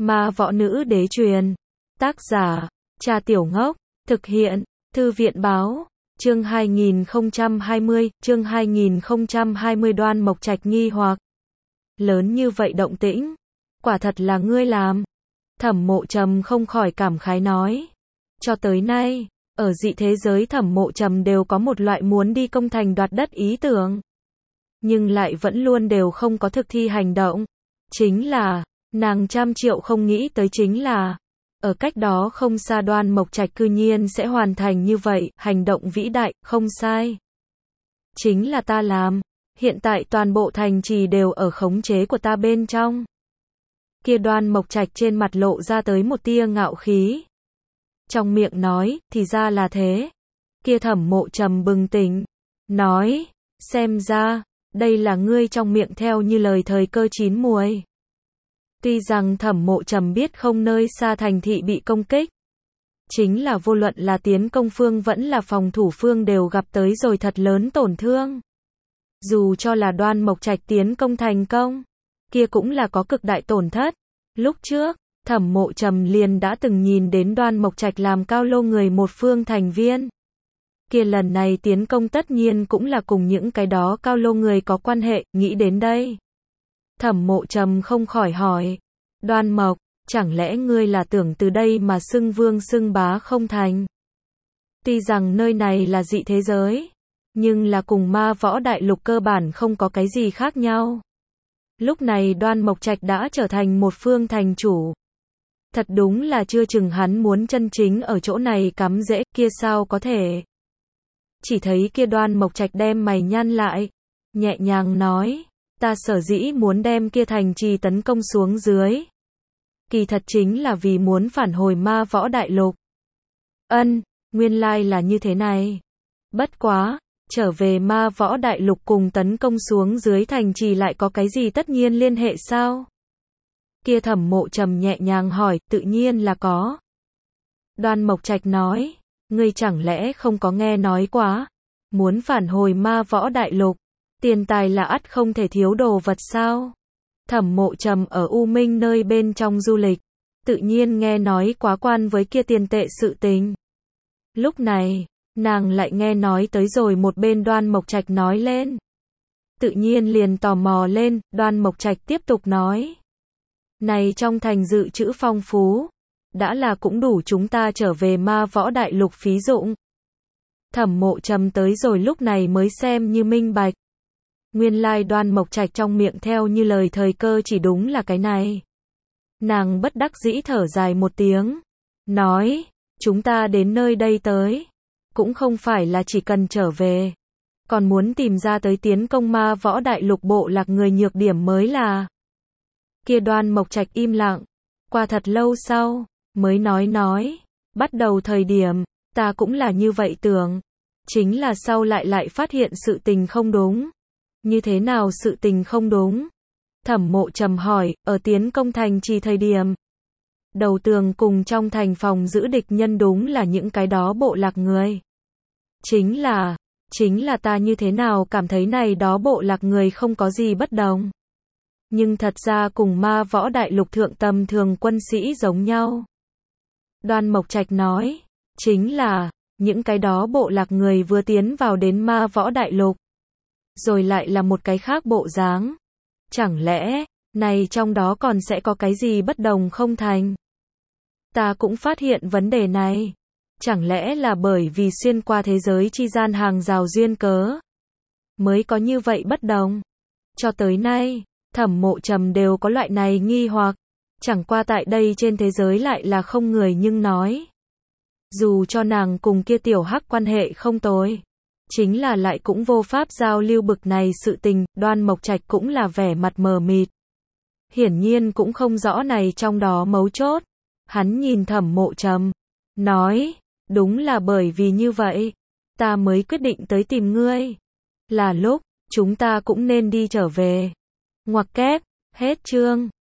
Ma võ nữ đế truyền. Tác giả, Trà Tiểu Ngốc. Thực hiện, Thư viện báo. Chương 2020, chương 2020 Đoan Mộc Trạch nghi hoặc. Lớn như vậy động tĩnh, quả thật là ngươi làm. Thẩm Mộ Trầm không khỏi cảm khái nói. Cho tới nay, ở dị thế giới Thẩm Mộ Trầm đều có một loại muốn đi công thành đoạt đất ý tưởng. Nhưng lại vẫn luôn đều không có thực thi hành động. Chính là, nàng trăm triệu không nghĩ tới chính là, ở cách đó không xa Đoan Mộc Trạch cư nhiên sẽ hoàn thành như vậy, hành động vĩ đại, không sai. Chính là ta làm, hiện tại toàn bộ thành trì đều ở khống chế của ta bên trong. Kia Đoan Mộc Trạch trên mặt lộ ra tới một tia ngạo khí. Trong miệng nói, thì ra là thế. Kia Thẩm Mộ Trầm bừng tỉnh, nói, xem ra, đây là ngươi trong miệng theo như lời thời cơ chín muồi. Tuy rằng Thẩm Mộ Trầm biết không nơi xa thành thị bị công kích, chính là vô luận là tiến công phương vẫn là phòng thủ phương đều gặp tới rồi thật lớn tổn thương. Dù cho là Đoan Mộc Trạch tiến công thành công, kia cũng là có cực đại tổn thất. Lúc trước, Thẩm Mộ Trầm liền đã từng nhìn đến Đoan Mộc Trạch làm Cao Lô người một phương thành viên. Kia lần này tiến công tất nhiên cũng là cùng những cái đó Cao Lô người có quan hệ, nghĩ đến đây. Thẩm Mộ Trầm không khỏi hỏi, Đoan Mộc, chẳng lẽ ngươi là tưởng từ đây mà xưng vương xưng bá không thành? Tuy rằng nơi này là dị thế giới, nhưng là cùng ma võ đại lục cơ bản không có cái gì khác nhau. Lúc này Đoan Mộc Trạch đã trở thành một phương thành chủ. Thật đúng là chưa chừng hắn muốn chân chính ở chỗ này cắm rễ, kia sao có thể. Chỉ thấy kia Đoan Mộc Trạch đem mày nhăn lại, nhẹ nhàng nói, ta sở dĩ muốn đem kia thành trì tấn công xuống dưới. Kỳ thật chính là vì muốn phản hồi ma võ đại lục. Nguyên lai là như thế này. Bất quá, trở về ma võ đại lục cùng tấn công xuống dưới thành trì lại có cái gì tất nhiên liên hệ sao? Kia Thẩm Mộ Trầm nhẹ nhàng hỏi, tự nhiên là có. Đoan Mộc Trạch nói, ngươi chẳng lẽ không có nghe nói quá, muốn phản hồi ma võ đại lục, tiền tài là ắt không thể thiếu đồ vật sao? Thẩm Mộ Trầm ở U Minh nơi bên trong du lịch, tự nhiên nghe nói quá quan với kia tiền tệ sự tình. Lúc này, nàng lại nghe nói tới rồi một bên Đoan Mộc Trạch nói lên. Tự nhiên liền tò mò lên, Đoan Mộc Trạch tiếp tục nói. Này trong thành dự trữ phong phú, đã là cũng đủ chúng ta trở về ma võ đại lục phí dụng. Thẩm Mộ Trầm tới rồi lúc này mới xem như minh bạch. Nguyên lai Đoan Mộc Trạch trong miệng theo như lời thời cơ chỉ đúng là cái này. Nàng bất đắc dĩ thở dài một tiếng, nói, chúng ta đến nơi đây tới, cũng không phải là chỉ cần trở về, còn muốn tìm ra tới tiến công ma võ đại lục bộ lạc người nhược điểm mới là. Kia Đoan Mộc Trạch im lặng, qua thật lâu sau, mới nói, bắt đầu thời điểm, ta cũng là như vậy tưởng, chính là sau lại phát hiện sự tình không đúng. Như thế nào sự tình không đúng? Thẩm Mộ Trầm hỏi, ở tiến công thành trì thời điểm. Đầu tường cùng trong thành phòng giữ địch nhân đúng là những cái đó bộ lạc người. Chính là ta như thế nào cảm thấy này đó bộ lạc người không có gì bất đồng. Nhưng thật ra cùng ma võ đại lục thượng tầm thường quân sĩ giống nhau. Đoan Mộc Trạch nói, chính là, những cái đó bộ lạc người vừa tiến vào đến ma võ đại lục. Rồi lại là một cái khác bộ dáng. Chẳng lẽ, này trong đó còn sẽ có cái gì bất đồng không thành? Ta cũng phát hiện vấn đề này. Chẳng lẽ là bởi vì xuyên qua thế giới chi gian hàng rào duyên cớ, mới có như vậy bất đồng? Cho tới nay, Thẩm Mộ Trầm đều có loại này nghi hoặc. Chẳng qua tại đây trên thế giới lại là không người nhưng nói. Dù cho nàng cùng kia tiểu hắc quan hệ không tồi, chính là lại cũng vô pháp giao lưu bực này sự tình, Đoan Mộc Trạch cũng là vẻ mặt mờ mịt. Hiển nhiên cũng không rõ này trong đó mấu chốt. Hắn nhìn Thẩm Mộ Trầm, nói, đúng là bởi vì như vậy, ta mới quyết định tới tìm ngươi. Là lúc, chúng ta cũng nên đi trở về. Ngoặc kép, hết chương.